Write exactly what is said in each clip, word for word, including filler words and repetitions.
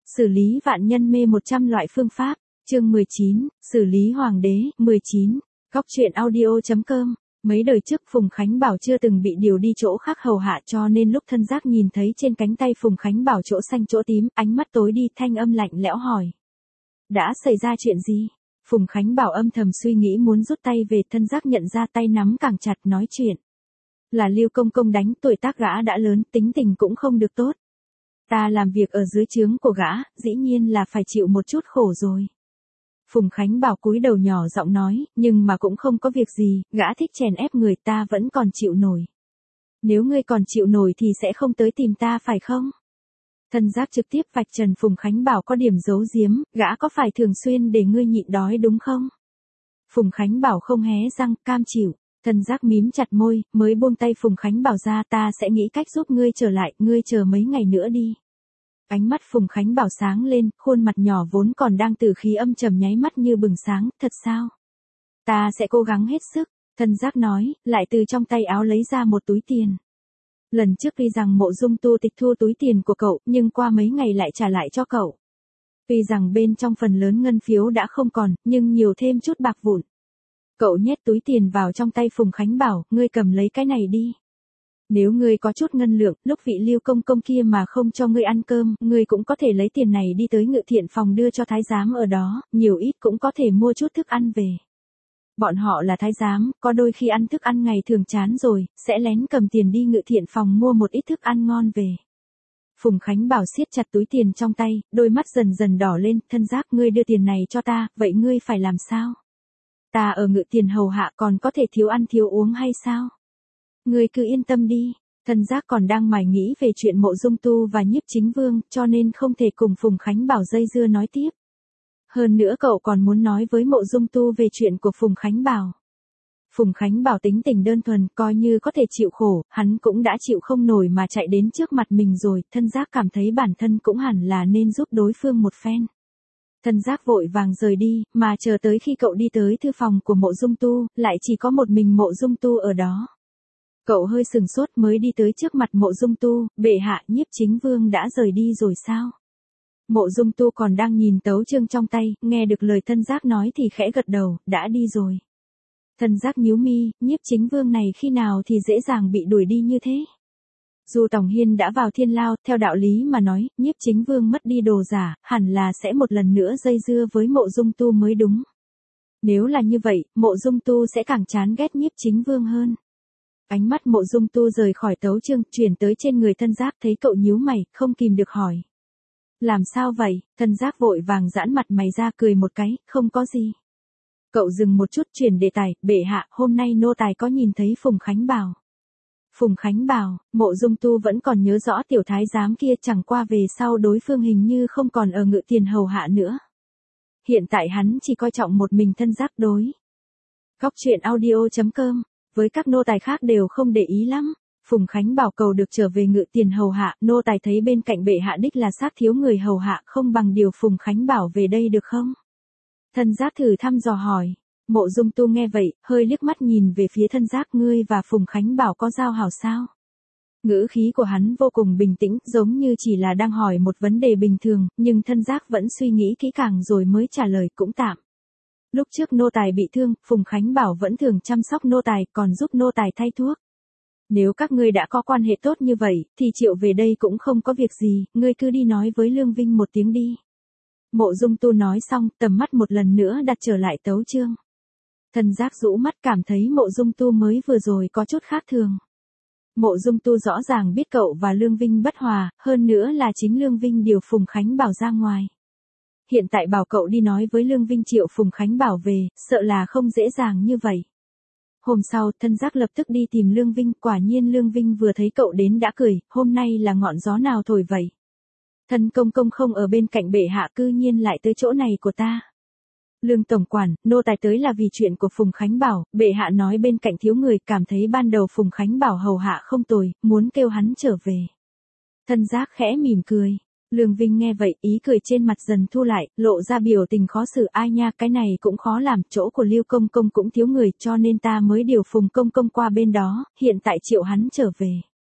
Xử lý vạn nhân mê một trăm loại phương pháp, chương mười chín, xử lý hoàng đế, mười chín, góc truyện audio.com. Mấy đời trước Phùng Khánh Bảo chưa từng bị điều đi chỗ khác hầu hạ cho nên lúc thân giác nhìn thấy trên cánh tay Phùng Khánh Bảo chỗ xanh chỗ tím, ánh mắt tối đi, thanh âm lạnh lẽo hỏi. Đã xảy ra chuyện gì? Phùng Khánh Bảo âm thầm suy nghĩ muốn rút tay về, thân giác nhận ra tay nắm càng chặt, nói chuyện. Là Lưu Công Công đánh, tuổi tác gã đã lớn, tính tình cũng không được tốt. Ta làm việc ở dưới trướng của gã, dĩ nhiên là phải chịu một chút khổ rồi. Phùng Khánh Bảo cúi đầu nhỏ giọng nói, nhưng mà cũng không có việc gì, gã thích chèn ép người, ta vẫn còn chịu nổi. Nếu ngươi còn chịu nổi thì sẽ không tới tìm ta phải không? Thân giác trực tiếp vạch trần Phùng Khánh Bảo có điểm giấu giếm, gã có phải thường xuyên để ngươi nhịn đói đúng không? Phùng Khánh Bảo không hé răng, cam chịu. Thân giác mím chặt môi, mới buông tay Phùng Khánh Bảo ra, ta sẽ nghĩ cách giúp ngươi trở lại, ngươi chờ mấy ngày nữa đi. Ánh mắt Phùng Khánh Bảo sáng lên, khuôn mặt nhỏ vốn còn đang tử khí âm trầm nháy mắt như bừng sáng, thật sao? Ta sẽ cố gắng hết sức, thân giác nói, lại từ trong tay áo lấy ra một túi tiền. Lần trước tuy rằng Mộ Dung Tu tịch thu túi tiền của cậu, nhưng qua mấy ngày lại trả lại cho cậu. Tuy rằng bên trong phần lớn ngân phiếu đã không còn, nhưng nhiều thêm chút bạc vụn. Cậu nhét túi tiền vào trong tay Phùng Khánh Bảo, ngươi cầm lấy cái này đi. Nếu ngươi có chút ngân lượng, lúc vị Lưu Công Công kia mà không cho ngươi ăn cơm, ngươi cũng có thể lấy tiền này đi tới ngự thiện phòng đưa cho thái giám ở đó, nhiều ít cũng có thể mua chút thức ăn về. Bọn họ là thái giám, có đôi khi ăn thức ăn ngày thường chán rồi, sẽ lén cầm tiền đi ngự thiện phòng mua một ít thức ăn ngon về. Phùng Khánh Bảo siết chặt túi tiền trong tay, đôi mắt dần dần đỏ lên, thân giác, ngươi đưa tiền này cho ta, vậy ngươi phải làm sao? Ta ở ngự tiền hầu hạ còn có thể thiếu ăn thiếu uống hay sao? Ngươi cứ yên tâm đi, thân giác còn đang mải nghĩ về chuyện Mộ Dung Tu và Nhiếp Chính Vương, cho nên không thể cùng Phùng Khánh Bảo dây dưa nói tiếp. Hơn nữa cậu còn muốn nói với Mộ Dung Tu về chuyện của Phùng Khánh Bảo. Phùng Khánh Bảo tính tình đơn thuần, coi như có thể chịu khổ, hắn cũng đã chịu không nổi mà chạy đến trước mặt mình rồi, thân giác cảm thấy bản thân cũng hẳn là nên giúp đối phương một phen. Thân giác vội vàng rời đi, mà chờ tới khi cậu đi tới thư phòng của Mộ Dung Tu, lại chỉ có một mình Mộ Dung Tu ở đó. Cậu hơi sừng sốt mới đi tới trước mặt Mộ Dung Tu, bệ hạ, Nhiếp Chính Vương đã rời đi rồi sao? Mộ Dung Tu còn đang nhìn tấu chương trong tay, nghe được lời thân giác nói thì khẽ gật đầu, đã đi rồi. Thân giác nhíu mi, Nhiếp Chính Vương này khi nào thì dễ dàng bị đuổi đi như thế? Dù Tòng Hiên đã vào thiên lao, theo đạo lý mà nói, Nhiếp Chính Vương mất đi đồ giả, hẳn là sẽ một lần nữa dây dưa với Mộ Dung Tu mới đúng. Nếu là như vậy, Mộ Dung Tu sẽ càng chán ghét Nhiếp Chính Vương hơn. Ánh mắt Mộ Dung Tu rời khỏi tấu chương, chuyển tới trên người thân giác, thấy cậu nhíu mày, không kìm được hỏi. Làm sao vậy? Thân giác vội vàng giãn mặt mày ra, cười một cái, không có gì. Cậu dừng một chút, chuyển đề tài, bệ hạ, hôm nay nô tài có nhìn thấy Phùng Khánh Bảo. Phùng Khánh Bảo, Mộ Dung Tu vẫn còn nhớ rõ tiểu thái giám kia, chẳng qua về sau đối phương hình như không còn ở ngự tiền hầu hạ nữa. Hiện tại hắn chỉ coi trọng một mình thân giác đối. Góc truyện audio.com, với các nô tài khác đều không để ý lắm. Phùng Khánh Bảo cầu được trở về ngự tiền hầu hạ, nô tài thấy bên cạnh bệ hạ đích là xác thiếu người hầu hạ, không bằng điều Phùng Khánh Bảo về đây được không? Thân giác thử thăm dò hỏi. Mộ Dung Tu nghe vậy, hơi liếc mắt nhìn về phía thân giác, ngươi và Phùng Khánh Bảo có giao hảo sao? Ngữ khí của hắn vô cùng bình tĩnh, giống như chỉ là đang hỏi một vấn đề bình thường, nhưng thân giác vẫn suy nghĩ kỹ càng rồi mới trả lời, cũng tạm. Lúc trước nô tài bị thương, Phùng Khánh Bảo vẫn thường chăm sóc nô tài, còn giúp nô tài thay thuốc. Nếu các ngươi đã có quan hệ tốt như vậy, thì triệu về đây cũng không có việc gì, ngươi cứ đi nói với Lương Vinh một tiếng đi. Mộ Dung Tu nói xong, tầm mắt một lần nữa đặt trở lại tấu chương. Thân giác rũ mắt, cảm thấy Mộ Dung Tu mới vừa rồi có chút khác thường. Mộ Dung Tu rõ ràng biết cậu và Lương Vinh bất hòa, hơn nữa là chính Lương Vinh điều Phùng Khánh Bảo ra ngoài. Hiện tại bảo cậu đi nói với Lương Vinh triệu Phùng Khánh Bảo về, sợ là không dễ dàng như vậy. Hôm sau, thân giác lập tức đi tìm Lương Vinh, quả nhiên Lương Vinh vừa thấy cậu đến đã cười, hôm nay là ngọn gió nào thổi vậy? Thân công công không ở bên cạnh bệ hạ, cư nhiên lại tới chỗ này của ta. Lương tổng quản, nô tài tới là vì chuyện của Phùng Khánh Bảo, bệ hạ nói bên cạnh thiếu người, cảm thấy ban đầu Phùng Khánh Bảo hầu hạ không tồi, muốn kêu hắn trở về. Thân giác khẽ mỉm cười. Lương Vinh nghe vậy, ý cười trên mặt dần thu lại, lộ ra biểu tình khó xử, ai nha, cái này cũng khó làm, chỗ của Lưu Công Công cũng thiếu người, cho nên ta mới điều Phùng Công Công qua bên đó, hiện tại triệu hắn trở về.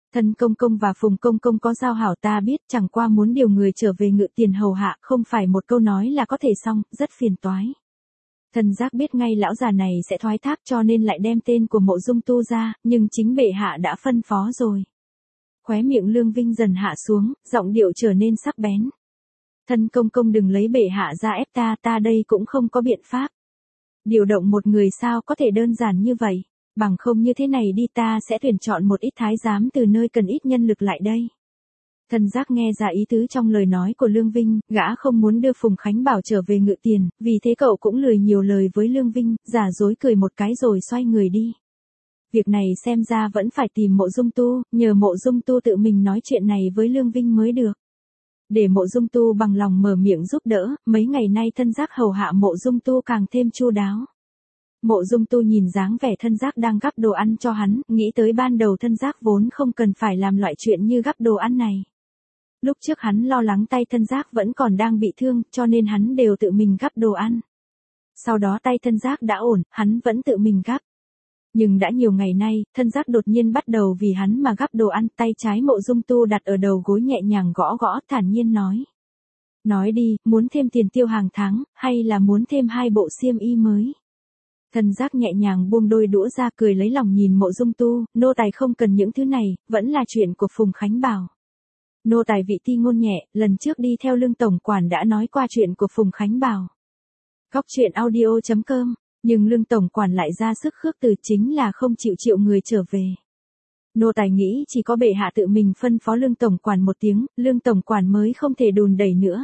Thân công công và Phùng công công có giao hảo ta biết, chẳng qua muốn điều người trở về ngự tiền hầu hạ, không phải một câu nói là có thể xong, rất phiền toái. Thân giác biết ngay lão già này sẽ thoái thác cho nên lại đem tên của Mộ Dung Tu ra, nhưng chính bệ hạ đã phân phó rồi. Khóe miệng Lương Vinh dần hạ xuống, giọng điệu trở nên sắc bén. Thân công công đừng lấy bệ hạ ra ép ta, ta đây cũng không có biện pháp. Điều động một người sao có thể đơn giản như vậy, bằng không như thế này đi ta sẽ tuyển chọn một ít thái giám từ nơi cần ít nhân lực lại đây. Thân giác nghe ra ý tứ trong lời nói của Lương Vinh, gã không muốn đưa Phùng Khánh Bảo trở về ngự tiền, vì thế cậu cũng lười nhiều lời với Lương Vinh, giả dối cười một cái rồi xoay người đi. Việc này xem ra vẫn phải tìm Mộ Dung Tu, nhờ Mộ Dung Tu tự mình nói chuyện này với Lương Vinh mới được. Để Mộ Dung Tu bằng lòng mở miệng giúp đỡ, mấy ngày nay thân giác hầu hạ Mộ Dung Tu càng thêm chu đáo. Mộ Dung Tu nhìn dáng vẻ thân giác đang gắp đồ ăn cho hắn, nghĩ tới ban đầu thân giác vốn không cần phải làm loại chuyện như gắp đồ ăn này. Lúc trước hắn lo lắng tay thân giác vẫn còn đang bị thương, cho nên hắn đều tự mình gắp đồ ăn. Sau đó tay thân giác đã ổn, hắn vẫn tự mình gắp. Nhưng đã nhiều ngày nay, thân giác đột nhiên bắt đầu vì hắn mà gắp đồ ăn, tay trái Mộ Dung Tu đặt ở đầu gối nhẹ nhàng gõ gõ, thản nhiên nói. Nói đi, muốn thêm tiền tiêu hàng tháng, hay là muốn thêm hai bộ xiêm y mới? Thân giác nhẹ nhàng buông đôi đũa ra cười lấy lòng nhìn Mộ Dung Tu, nô tài không cần những thứ này, vẫn là chuyện của Phùng Khánh Bảo. Nô tài vị ti ngôn nhẹ, lần trước đi theo Lương tổng quản đã nói qua chuyện của Phùng Khánh Bảo. Góc truyện audio chấm com, nhưng Lương tổng quản lại ra sức khước từ chính là không chịu triệu người trở về. Nô tài nghĩ chỉ có bệ hạ tự mình phân phó Lương tổng quản một tiếng, Lương tổng quản mới không thể đùn đẩy nữa.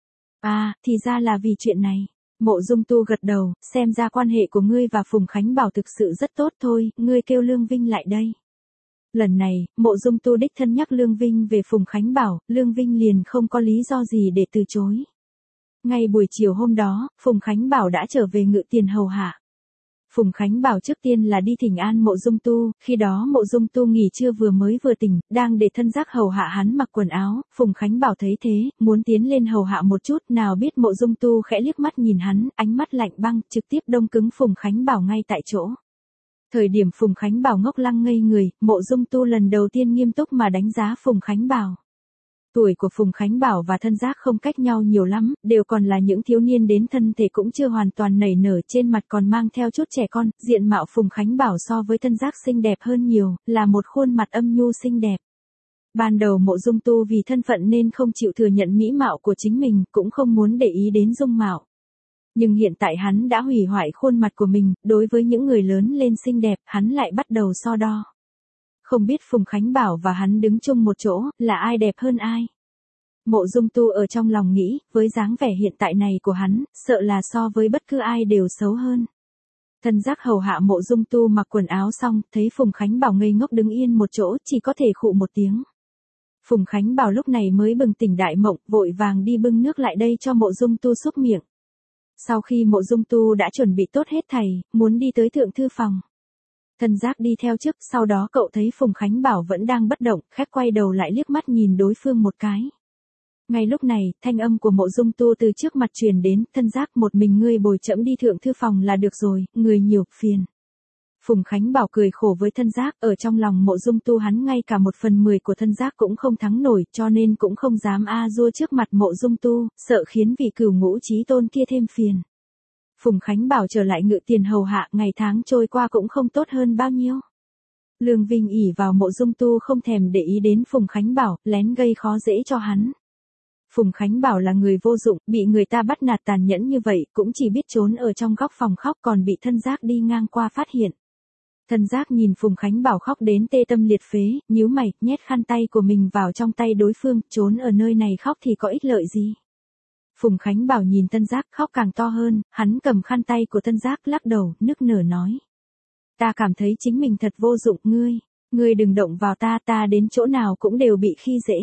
À, thì ra là vì chuyện này. Mộ Dung Tu gật đầu, xem ra quan hệ của ngươi và Phùng Khánh Bảo thực sự rất tốt thôi, ngươi kêu Lương Vinh lại đây. Lần này, Mộ Dung Tu đích thân nhắc Lương Vinh về Phùng Khánh Bảo, Lương Vinh liền không có lý do gì để từ chối. Ngay buổi chiều hôm đó, Phùng Khánh Bảo đã trở về ngự tiền hầu hạ. Phùng Khánh Bảo trước tiên là đi thỉnh an Mộ Dung Tu, khi đó Mộ Dung Tu nghỉ trưa vừa mới vừa tỉnh, đang để thân giác hầu hạ hắn mặc quần áo, Phùng Khánh Bảo thấy thế, muốn tiến lên hầu hạ một chút, nào biết Mộ Dung Tu khẽ liếc mắt nhìn hắn, ánh mắt lạnh băng, trực tiếp đông cứng Phùng Khánh Bảo ngay tại chỗ. Thời điểm Phùng Khánh Bảo ngốc lăng ngây người, Mộ Dung Tu lần đầu tiên nghiêm túc mà đánh giá Phùng Khánh Bảo. Tuổi của Phùng Khánh Bảo và thân giác không cách nhau nhiều lắm, đều còn là những thiếu niên đến thân thể cũng chưa hoàn toàn nảy nở, trên mặt còn mang theo chút trẻ con, diện mạo Phùng Khánh Bảo so với thân giác xinh đẹp hơn nhiều, là một khuôn mặt âm nhu xinh đẹp. Ban đầu Mộ Dung Tu vì thân phận nên không chịu thừa nhận mỹ mạo của chính mình, cũng không muốn để ý đến dung mạo. Nhưng hiện tại hắn đã hủy hoại khuôn mặt của mình, đối với những người lớn lên xinh đẹp, hắn lại bắt đầu so đo. Không biết Phùng Khánh Bảo và hắn đứng chung một chỗ, là ai đẹp hơn ai? Mộ Dung Tu ở trong lòng nghĩ, với dáng vẻ hiện tại này của hắn, sợ là so với bất cứ ai đều xấu hơn. Thân giác hầu hạ Mộ Dung Tu mặc quần áo xong, thấy Phùng Khánh Bảo ngây ngốc đứng yên một chỗ, chỉ có thể khụ một tiếng. Phùng Khánh Bảo lúc này mới bừng tỉnh đại mộng, vội vàng đi bưng nước lại đây cho Mộ Dung Tu xúc miệng. Sau khi Mộ Dung Tu đã chuẩn bị tốt hết thảy, muốn đi tới thượng thư phòng. Thân giác đi theo trước, sau đó cậu thấy Phùng Khánh Bảo vẫn đang bất động, khẽ quay đầu lại liếc mắt nhìn đối phương một cái. Ngay lúc này, thanh âm của Mộ Dung Tu từ trước mặt truyền đến, thân giác một mình ngươi bồi trẫm đi thượng thư phòng là được rồi, người nhiều, phiền. Phùng Khánh Bảo cười khổ với thân giác, ở trong lòng Mộ Dung Tu hắn ngay cả một phần mười của thân giác cũng không thắng nổi, cho nên cũng không dám a dua trước mặt Mộ Dung Tu, sợ khiến vị cửu ngũ chí tôn kia thêm phiền. Phùng Khánh Bảo trở lại ngự tiền hầu hạ, ngày tháng trôi qua cũng không tốt hơn bao nhiêu. Lương Vinh ỷ vào Mộ Dung Tu không thèm để ý đến Phùng Khánh Bảo, lén gây khó dễ cho hắn. Phùng Khánh Bảo là người vô dụng, bị người ta bắt nạt tàn nhẫn như vậy, cũng chỉ biết trốn ở trong góc phòng khóc, còn bị thân giác đi ngang qua phát hiện. Thân giác nhìn Phùng Khánh Bảo khóc đến tê tâm liệt phế, nhíu mày, nhét khăn tay của mình vào trong tay đối phương, trốn ở nơi này khóc thì có ích lợi gì. Phùng Khánh Bảo nhìn thân giác khóc càng to hơn, hắn cầm khăn tay của thân giác lắc đầu, nức nở nói. Ta cảm thấy chính mình thật vô dụng, ngươi, ngươi đừng động vào ta, ta đến chỗ nào cũng đều bị khi dễ.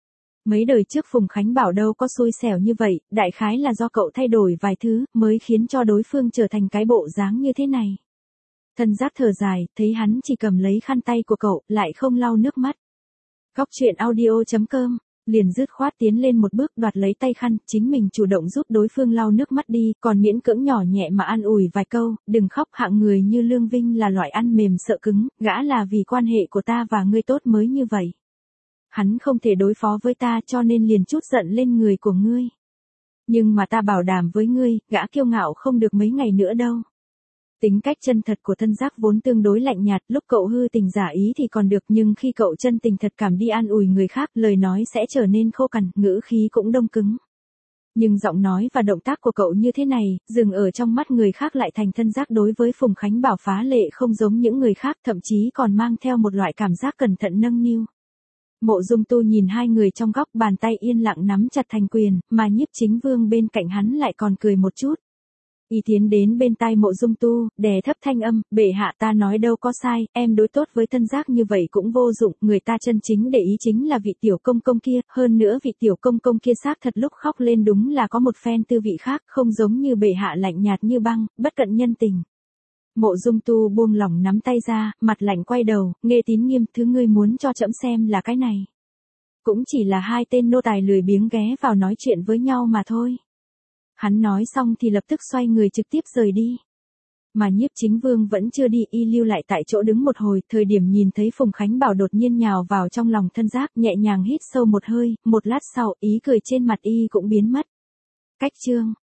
Mấy đời trước Phùng Khánh Bảo đâu có xui xẻo như vậy, đại khái là do cậu thay đổi vài thứ, mới khiến cho đối phương trở thành cái bộ dáng như thế này. Thân giác thở dài, thấy hắn chỉ cầm lấy khăn tay của cậu, lại không lau nước mắt. Góc truyện audio chấm com Liền dứt khoát tiến lên một bước đoạt lấy tay khăn, chính mình chủ động giúp đối phương lau nước mắt đi, còn miễn cưỡng nhỏ nhẹ mà an ủi vài câu, đừng khóc, hạng người như Lương Vinh là loại ăn mềm sợ cứng, gã là vì quan hệ của ta và ngươi tốt mới như vậy. Hắn không thể đối phó với ta cho nên liền chút giận lên người của ngươi. Nhưng mà ta bảo đảm với ngươi, gã kiêu ngạo không được mấy ngày nữa đâu. Tính cách chân thật của Thân Giác vốn tương đối lạnh nhạt, lúc cậu hư tình giả ý thì còn được, nhưng khi cậu chân tình thật cảm đi an ủi người khác, lời nói sẽ trở nên khô cằn, ngữ khí cũng đông cứng. Nhưng giọng nói và động tác của cậu như thế này, dừng ở trong mắt người khác lại thành Thân Giác đối với Phùng Khánh Bảo phá lệ không giống những người khác, thậm chí còn mang theo một loại cảm giác cẩn thận nâng niu. Mộ Dung Tu nhìn hai người trong góc, bàn tay yên lặng nắm chặt thành quyền, mà Nhiếp Chính Vương bên cạnh hắn lại còn cười một chút. Y tiến đến bên tai Mộ Dung Tu, đè thấp thanh âm, bệ hạ ta nói đâu có sai, em đối tốt với Thân Giác như vậy cũng vô dụng, người ta chân chính để ý chính là vị tiểu công công kia, hơn nữa vị tiểu công công kia xác thật lúc khóc lên đúng là có một phen tư vị khác, không giống như bệ hạ lạnh nhạt như băng, bất cận nhân tình. Mộ Dung Tu buông lỏng nắm tay ra, mặt lạnh quay đầu, Nghê Tín Nghiêm, thứ ngươi muốn cho trẫm xem là cái này. Cũng chỉ là hai tên nô tài lười biếng ghé vào nói chuyện với nhau mà thôi. Hắn nói xong thì lập tức xoay người trực tiếp rời đi. Mà Nhiếp Chính Vương vẫn chưa đi, y lưu lại tại chỗ đứng một hồi, thời điểm nhìn thấy Phùng Khánh Bảo đột nhiên nhào vào trong lòng Thân Giác, nhẹ nhàng hít sâu một hơi, một lát sau, ý cười trên mặt y cũng biến mất. Cách chương